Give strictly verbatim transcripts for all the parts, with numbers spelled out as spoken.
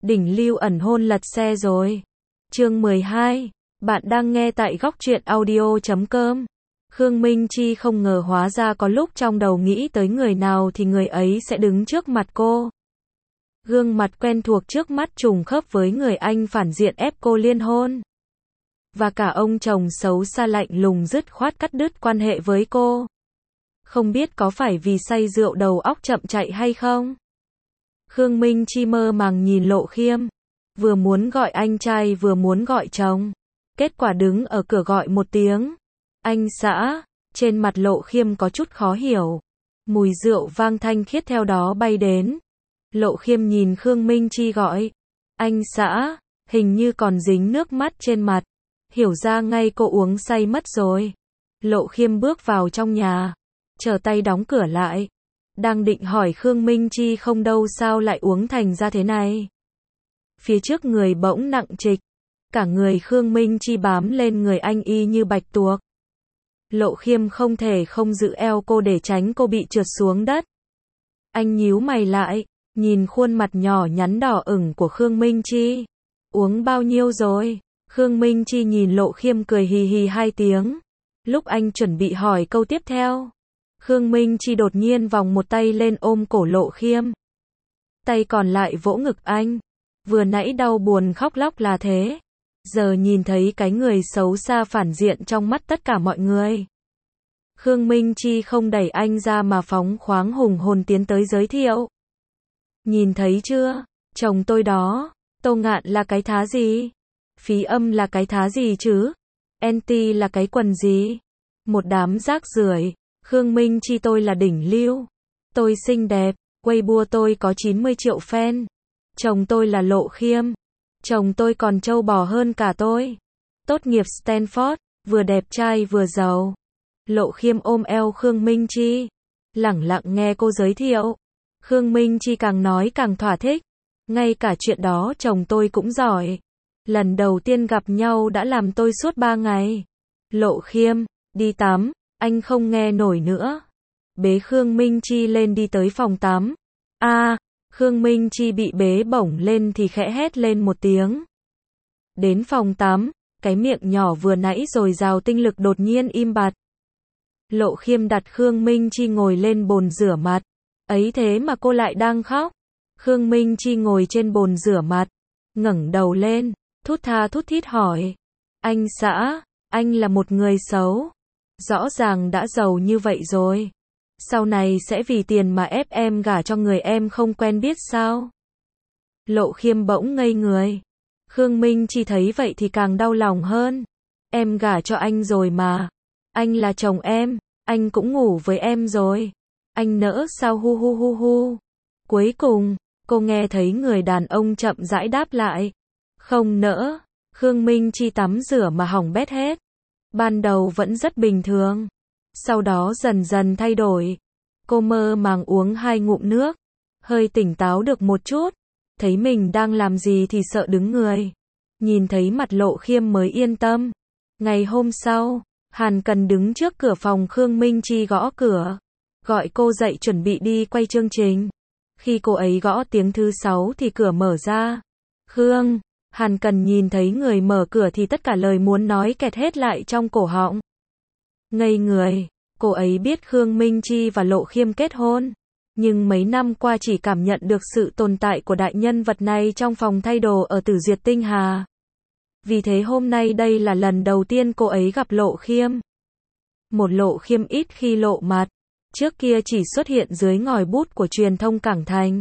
Đỉnh lưu ẩn hôn lật xe rồi. Chương mười hai. Bạn đang nghe tại góc truyện audio chấm com. Khương Minh Chi không ngờ hóa ra có lúc trong đầu nghĩ tới người nào thì người ấy sẽ đứng trước mặt cô. Gương mặt quen thuộc trước mắt trùng khớp với người anh phản diện ép cô liên hôn. Và cả ông chồng xấu xa lạnh lùng dứt khoát cắt đứt quan hệ với cô. Không biết có phải vì say rượu đầu óc chậm chạy hay không? Khương Minh Chi mơ màng nhìn Lộ Khiêm. Vừa muốn gọi anh trai vừa muốn gọi chồng. Kết quả đứng ở cửa gọi một tiếng. Anh xã, trên mặt Lộ Khiêm có chút khó hiểu. Mùi rượu vang thanh khiết theo đó bay đến. Lộ Khiêm nhìn Khương Minh Chi gọi. Anh xã, hình như còn dính nước mắt trên mặt. Hiểu ra ngay cô uống say mất rồi. Lộ Khiêm bước vào trong nhà. Trở tay đóng cửa lại. Đang định hỏi Khương Minh Chi không đâu sao lại uống thành ra thế này. Phía trước người bỗng nặng trịch. Cả người Khương Minh Chi bám lên người anh y như bạch tuộc. Lộ Khiêm không thể không giữ eo cô để tránh cô bị trượt xuống đất. Anh nhíu mày lại, nhìn khuôn mặt nhỏ nhắn đỏ ửng của Khương Minh Chi. Uống bao nhiêu rồi? Khương Minh Chi nhìn Lộ Khiêm cười hì hì hai tiếng. Lúc anh chuẩn bị hỏi câu tiếp theo, Khương Minh Chi đột nhiên vòng một tay lên ôm cổ Lộ Khiêm. Tay còn lại vỗ ngực anh. Vừa nãy đau buồn khóc lóc là thế. Giờ nhìn thấy cái người xấu xa phản diện trong mắt tất cả mọi người. Khương Minh Chi không đẩy anh ra mà phóng khoáng hùng hồn tiến tới giới thiệu. Nhìn thấy chưa? Chồng tôi đó. Tô Ngạn là cái thá gì? Phí Âm là cái thá gì chứ? en tê là cái quần gì? Một đám rác rưởi. Khương Minh Chi tôi là đỉnh lưu. Tôi xinh đẹp. Weibo tôi có chín mươi triệu fan. Chồng tôi là Lộ Khiêm. Chồng tôi còn trâu bò hơn cả tôi. Tốt nghiệp Stanford, vừa đẹp trai vừa giàu. Lộ Khiêm ôm eo Khương Minh Chi. Lẳng lặng nghe cô giới thiệu. Khương Minh Chi càng nói càng thỏa thích. Ngay cả chuyện đó chồng tôi cũng giỏi. Lần đầu tiên gặp nhau đã làm tôi suốt ba ngày. Lộ Khiêm, đi tắm, anh không nghe nổi nữa. Bế Khương Minh Chi lên đi tới phòng tắm. A, à, Khương Minh Chi bị bế bổng lên thì khẽ hét lên một tiếng. Đến phòng tắm, cái miệng nhỏ vừa nãy dồi dào tinh lực đột nhiên im bặt. Lộ Khiêm đặt Khương Minh Chi ngồi lên bồn rửa mặt. Ấy thế mà cô lại đang khóc. Khương Minh Chi ngồi trên bồn rửa mặt, ngẩng đầu lên, thút tha thút thít hỏi. Anh xã, anh là một người xấu. Rõ ràng đã giàu như vậy rồi. Sau này sẽ vì tiền mà ép em gả cho người em không quen biết sao? Lộ Khiêm bỗng ngây người. Khương Minh Chi thấy vậy thì càng đau lòng hơn. Em gả cho anh rồi mà. Anh là chồng em, anh cũng ngủ với em rồi. Anh nỡ sao hu hu hu hu. Cuối cùng, cô nghe thấy người đàn ông chậm rãi đáp lại. Không nỡ. Khương Minh Chi tắm rửa mà hỏng bét hết. Ban đầu vẫn rất bình thường. Sau đó dần dần thay đổi. Cô mơ màng uống hai ngụm nước. Hơi tỉnh táo được một chút. Thấy mình đang làm gì thì sợ đứng người. Nhìn thấy mặt Lộ Khiêm mới yên tâm. Ngày hôm sau, Hàn Cần đứng trước cửa phòng Khương Minh Chi gõ cửa. Gọi cô dậy chuẩn bị đi quay chương trình. Khi cô ấy gõ tiếng thứ sáu thì cửa mở ra. Khương, Hàn Cần nhìn thấy người mở cửa thì tất cả lời muốn nói kẹt hết lại trong cổ họng. Ngây người, cô ấy biết Khương Minh Chi và Lộ Khiêm kết hôn. Nhưng mấy năm qua chỉ cảm nhận được sự tồn tại của đại nhân vật này trong phòng thay đồ ở Tử Duyệt Tinh Hà. Vì thế hôm nay đây là lần đầu tiên cô ấy gặp Lộ Khiêm. Một Lộ Khiêm ít khi lộ mặt. Trước kia chỉ xuất hiện dưới ngòi bút của truyền thông Cảng Thành.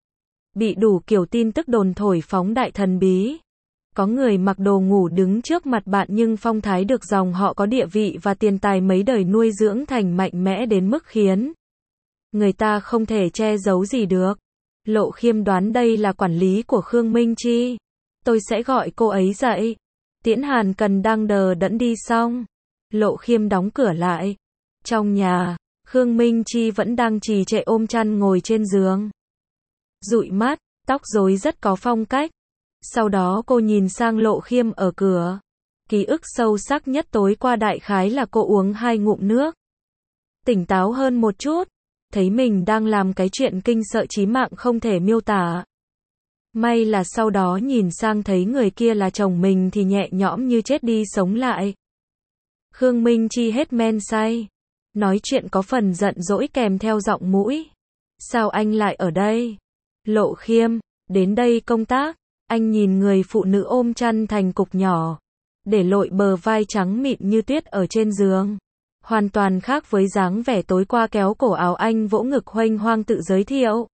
Bị đủ kiểu tin tức đồn thổi phóng đại thần bí. Có người mặc đồ ngủ đứng trước mặt bạn nhưng phong thái được dòng họ có địa vị và tiền tài mấy đời nuôi dưỡng thành mạnh mẽ đến mức khiến người ta không thể che giấu gì được. Lộ Khiêm đoán đây là quản lý của Khương Minh Chi. Tôi sẽ gọi cô ấy dậy. Tiễn Hàn Cần đang đờ đẫn đi xong. Lộ Khiêm đóng cửa lại. Trong nhà, Khương Minh Chi vẫn đang trì trệ ôm chăn ngồi trên giường. Dụi mắt, tóc rối rất có phong cách. Sau đó cô nhìn sang Lộ Khiêm ở cửa. Ký ức sâu sắc nhất tối qua đại khái là cô uống hai ngụm nước. Tỉnh táo hơn một chút. Thấy mình đang làm cái chuyện kinh sợ chí mạng không thể miêu tả. May là sau đó nhìn sang thấy người kia là chồng mình thì nhẹ nhõm như chết đi sống lại. Khương Minh Chi hết men say. Nói chuyện có phần giận dỗi kèm theo giọng mũi. Sao anh lại ở đây? Lộ Khiêm, đến đây công tác. Anh nhìn người phụ nữ ôm chăn thành cục nhỏ, để lội bờ vai trắng mịn như tuyết ở trên giường. Hoàn toàn khác với dáng vẻ tối qua kéo cổ áo anh vỗ ngực huênh hoang tự giới thiệu.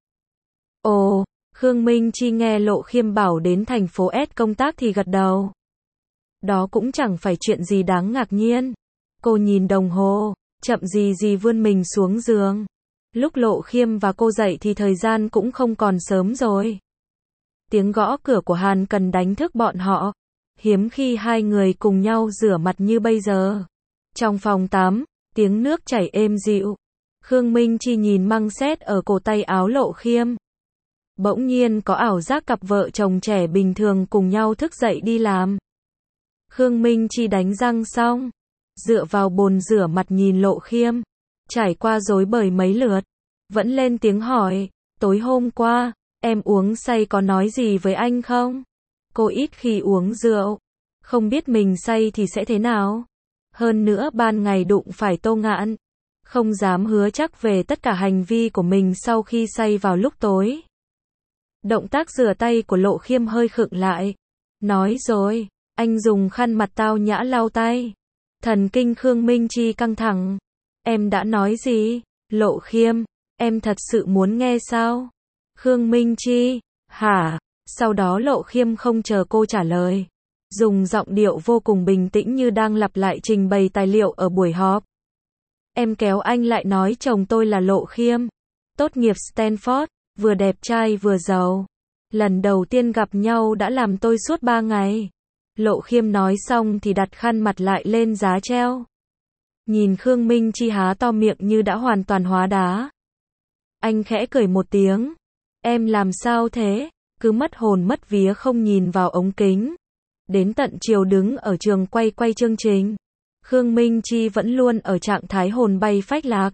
Ồ, Khương Minh Chi nghe Lộ Khiêm bảo đến thành phố S công tác thì gật đầu. Đó cũng chẳng phải chuyện gì đáng ngạc nhiên. Cô nhìn đồng hồ, chậm gì gì vươn mình xuống giường. Lúc Lộ Khiêm và cô dậy thì thời gian cũng không còn sớm rồi. Tiếng gõ cửa của Hàn Cần đánh thức bọn họ. Hiếm khi hai người cùng nhau rửa mặt như bây giờ. Trong phòng tắm, tiếng nước chảy êm dịu. Khương Minh Chi nhìn măng sét ở cổ tay áo Lộ Khiêm. Bỗng nhiên có ảo giác cặp vợ chồng trẻ bình thường cùng nhau thức dậy đi làm. Khương Minh Chi đánh răng xong, dựa vào bồn rửa mặt nhìn Lộ Khiêm. Trải qua rối bời mấy lượt, vẫn lên tiếng hỏi, tối hôm qua, em uống say có nói gì với anh không? Cô ít khi uống rượu, không biết mình say thì sẽ thế nào. Hơn nữa ban ngày đụng phải Tô Ngạn, không dám hứa chắc về tất cả hành vi của mình sau khi say vào lúc tối. Động tác rửa tay của Lộ Khiêm hơi khựng lại. Nói rồi, anh dùng khăn mặt tao nhã lau tay. Thần kinh Khương Minh Chi căng thẳng. Em đã nói gì? Lộ Khiêm, em thật sự muốn nghe sao? Khương Minh Chi, hả? Sau đó Lộ Khiêm không chờ cô trả lời. Dùng giọng điệu vô cùng bình tĩnh như đang lặp lại trình bày tài liệu ở buổi họp. Em kéo anh lại nói chồng tôi là Lộ Khiêm. Tốt nghiệp Stanford, vừa đẹp trai vừa giàu. Lần đầu tiên gặp nhau đã làm tôi suốt ba ngày. Lộ Khiêm nói xong thì đặt khăn mặt lại lên giá treo. Nhìn Khương Minh Chi há to miệng như đã hoàn toàn hóa đá. Anh khẽ cười một tiếng. Em làm sao thế? Cứ mất hồn mất vía không nhìn vào ống kính. Đến tận chiều đứng ở trường quay quay chương trình. Khương Minh Chi vẫn luôn ở trạng thái hồn bay phách lạc.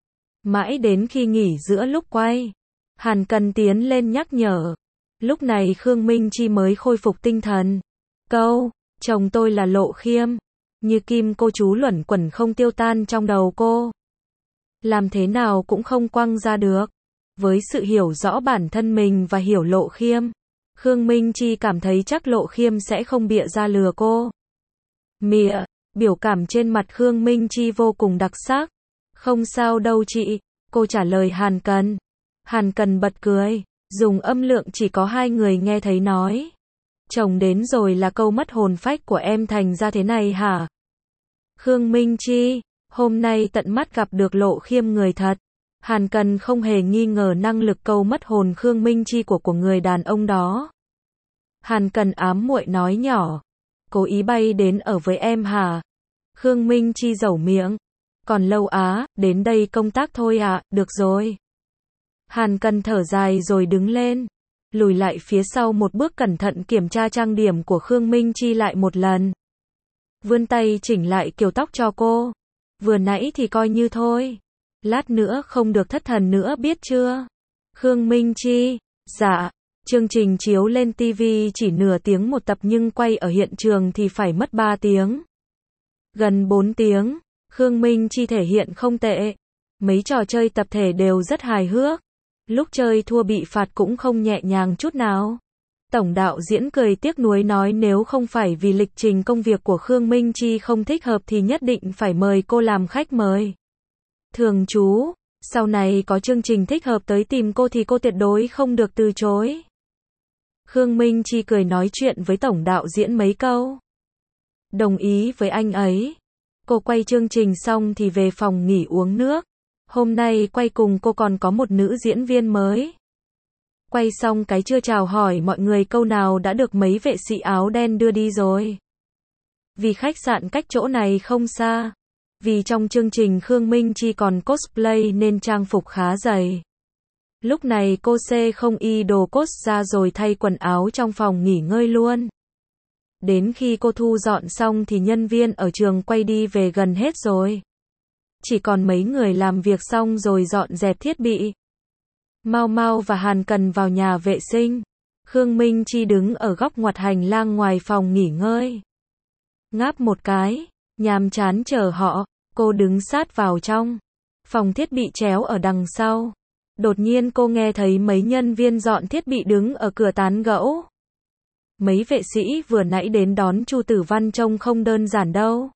Mãi đến khi nghỉ giữa lúc quay, Hàn Cần tiến lên nhắc nhở. Lúc này Khương Minh Chi mới khôi phục tinh thần. Câu, chồng tôi là Lộ Khiêm. Như kim cô chú luẩn quẩn không tiêu tan trong đầu cô. Làm thế nào cũng không quăng ra được. Với sự hiểu rõ bản thân mình và hiểu Lộ Khiêm, Khương Minh Chi cảm thấy chắc Lộ Khiêm sẽ không bịa ra lừa cô. Mịa, biểu cảm trên mặt Khương Minh Chi vô cùng đặc sắc. Không sao đâu chị, cô trả lời Hàn Cần. Hàn Cần bật cười, dùng âm lượng chỉ có hai người nghe thấy nói. Chồng đến rồi là câu mất hồn phách của em thành ra thế này hả? Khương Minh Chi, hôm nay tận mắt gặp được Lộ Khiêm người thật. Hàn Cần không hề nghi ngờ năng lực câu mất hồn Khương Minh Chi của của người đàn ông đó. Hàn Cần ám muội nói nhỏ. Cố ý bay đến ở với em hả? Khương Minh Chi dẩu miệng. Còn lâu á, đến đây công tác thôi ạ, được rồi. Hàn Cần thở dài rồi đứng lên. Lùi lại phía sau một bước cẩn thận kiểm tra trang điểm của Khương Minh Chi lại một lần. Vươn tay chỉnh lại kiểu tóc cho cô. Vừa nãy thì coi như thôi. Lát nữa không được thất thần nữa biết chưa? Khương Minh Chi, dạ. Chương trình chiếu lên ti vi chỉ nửa tiếng một tập nhưng quay ở hiện trường thì phải mất ba tiếng. Gần bốn tiếng, Khương Minh Chi thể hiện không tệ. Mấy trò chơi tập thể đều rất hài hước. Lúc chơi thua bị phạt cũng không nhẹ nhàng chút nào. Tổng đạo diễn cười tiếc nuối nói nếu không phải vì lịch trình công việc của Khương Minh Chi không thích hợp thì nhất định phải mời cô làm khách mời. Thường chú, sau này có chương trình thích hợp tới tìm cô thì cô tuyệt đối không được từ chối. Khương Minh Chi cười nói chuyện với tổng đạo diễn mấy câu. Đồng ý với anh ấy. Cô quay chương trình xong thì về phòng nghỉ uống nước. Hôm nay quay cùng cô còn có một nữ diễn viên mới. Quay xong cái chưa chào hỏi mọi người câu nào đã được mấy vệ sĩ áo đen đưa đi rồi. Vì khách sạn cách chỗ này không xa. Vì trong chương trình Khương Minh Chi còn cosplay nên trang phục khá dày. Lúc này cô xê không y đồ cos ra rồi thay quần áo trong phòng nghỉ ngơi luôn. Đến khi cô thu dọn xong thì nhân viên ở trường quay đi về gần hết rồi. Chỉ còn mấy người làm việc xong rồi dọn dẹp thiết bị. Mau Mau và Hàn Cần vào nhà vệ sinh. Khương Minh Chi đứng ở góc ngoặt hành lang ngoài phòng nghỉ ngơi. Ngáp một cái, nhàm chán chờ họ, cô đứng sát vào trong. Phòng thiết bị chéo ở đằng sau. Đột nhiên cô nghe thấy mấy nhân viên dọn thiết bị đứng ở cửa tán gẫu. Mấy vệ sĩ vừa nãy đến đón Chu Tử Văn trông không đơn giản đâu.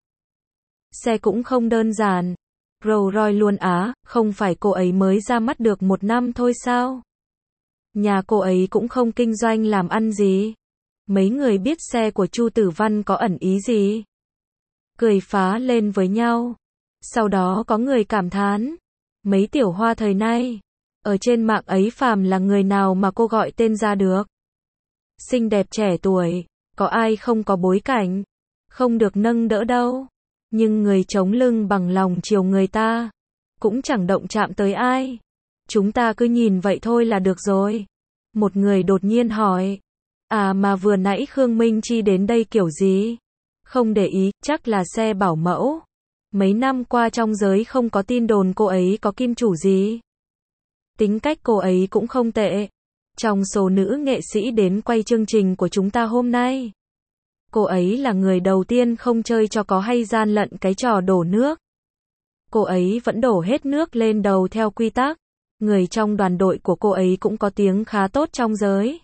Xe cũng không đơn giản. Rolls Royce luôn á, không phải cô ấy mới ra mắt được một năm thôi sao? Nhà cô ấy cũng không kinh doanh làm ăn gì. Mấy người biết xe của Chu Tử Văn có ẩn ý gì? Cười phá lên với nhau. Sau đó có người cảm thán. Mấy tiểu hoa thời nay. Ở trên mạng ấy phàm là người nào mà cô gọi tên ra được. Xinh đẹp trẻ tuổi. Có ai không có bối cảnh. Không được nâng đỡ đâu. Nhưng người chống lưng bằng lòng chiều người ta. Cũng chẳng động chạm tới ai. Chúng ta cứ nhìn vậy thôi là được rồi. Một người đột nhiên hỏi. À mà vừa nãy Khương Minh Chi đến đây kiểu gì? Không để ý, chắc là xe bảo mẫu. Mấy năm qua trong giới không có tin đồn cô ấy có kim chủ gì. Tính cách cô ấy cũng không tệ. Trong số nữ nghệ sĩ đến quay chương trình của chúng ta hôm nay, cô ấy là người đầu tiên không chơi cho có hay gian lận cái trò đổ nước. Cô ấy vẫn đổ hết nước lên đầu theo quy tắc. Người trong đoàn đội của cô ấy cũng có tiếng khá tốt trong giới.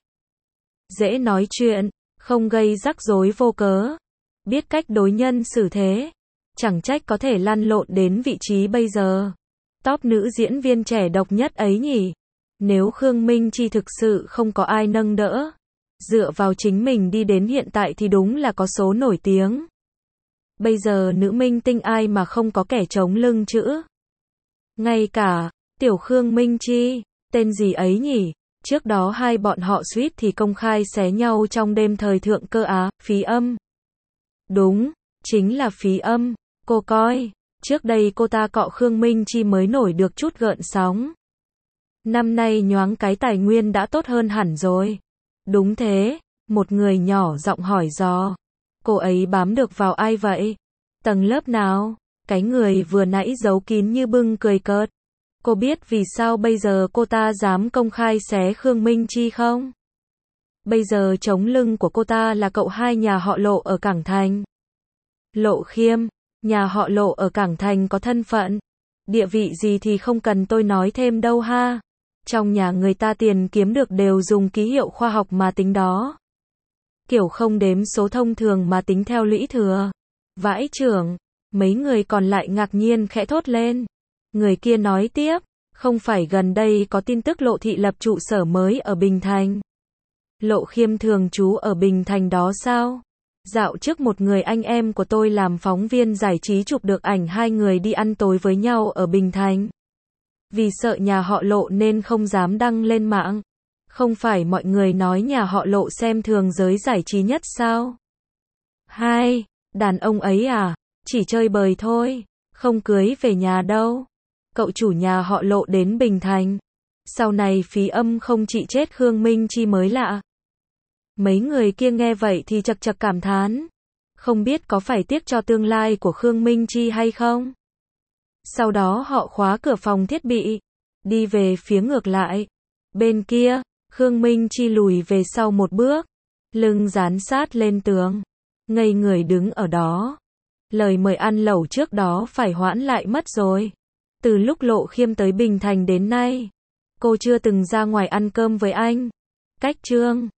Dễ nói chuyện, không gây rắc rối vô cớ. Biết cách đối nhân xử thế. Chẳng trách có thể lăn lộn đến vị trí bây giờ. Top nữ diễn viên trẻ độc nhất ấy nhỉ. Nếu Khương Minh Chi thực sự không có ai nâng đỡ, dựa vào chính mình đi đến hiện tại thì đúng là có số nổi tiếng. Bây giờ nữ minh tinh ai mà không có kẻ chống lưng chữ. Ngay cả tiểu Khương Minh Chi, tên gì ấy nhỉ? Trước đó hai bọn họ suýt thì công khai xé nhau trong đêm thời thượng cơ á, Phí Âm. Đúng, chính là Phí Âm. Cô coi, trước đây cô ta cọ Khương Minh Chi mới nổi được chút gợn sóng. Năm nay nhoáng cái tài nguyên đã tốt hơn hẳn rồi. Đúng thế, một người nhỏ giọng hỏi dò. Cô ấy bám được vào ai vậy? Tầng lớp nào? Cái người vừa nãy giấu kín như bưng cười cợt. Cô biết vì sao bây giờ cô ta dám công khai xé Khương Minh Chi không? Bây giờ chống lưng của cô ta là cậu hai nhà họ Lộ ở Cảng Thành. Lộ Khiêm, nhà họ Lộ ở Cảng Thành có thân phận, địa vị gì thì không cần tôi nói thêm đâu ha. Trong nhà người ta tiền kiếm được đều dùng ký hiệu khoa học mà tính đó. Kiểu không đếm số thông thường mà tính theo lũy thừa. Vãi chưởng, mấy người còn lại ngạc nhiên khẽ thốt lên. Người kia nói tiếp, không phải gần đây có tin tức Lộ thị lập trụ sở mới ở Bình Thành. Lộ Khiêm thường trú ở Bình Thành đó sao? Dạo trước một người anh em của tôi làm phóng viên giải trí chụp được ảnh hai người đi ăn tối với nhau ở Bình Thành. Vì sợ nhà họ Lộ nên không dám đăng lên mạng. Không phải mọi người nói nhà họ Lộ xem thường giới giải trí nhất sao? Hai, đàn ông ấy à, chỉ chơi bời thôi, không cưới về nhà đâu. Cậu chủ nhà họ Lộ đến Bình Thành. Sau này Phí Âm không trị chết Khương Minh Chi mới lạ. Mấy người kia nghe vậy thì chật chật cảm thán. Không biết có phải tiếc cho tương lai của Khương Minh Chi hay không? Sau đó họ khóa cửa phòng thiết bị, đi về phía ngược lại. Bên kia, Khương Minh Chi lùi về sau một bước, lưng dán sát lên tường, ngây người đứng ở đó. Lời mời ăn lẩu trước đó phải hoãn lại mất rồi. Từ lúc Lộ Khiêm tới Bình Thành đến nay, cô chưa từng ra ngoài ăn cơm với anh. Cách chương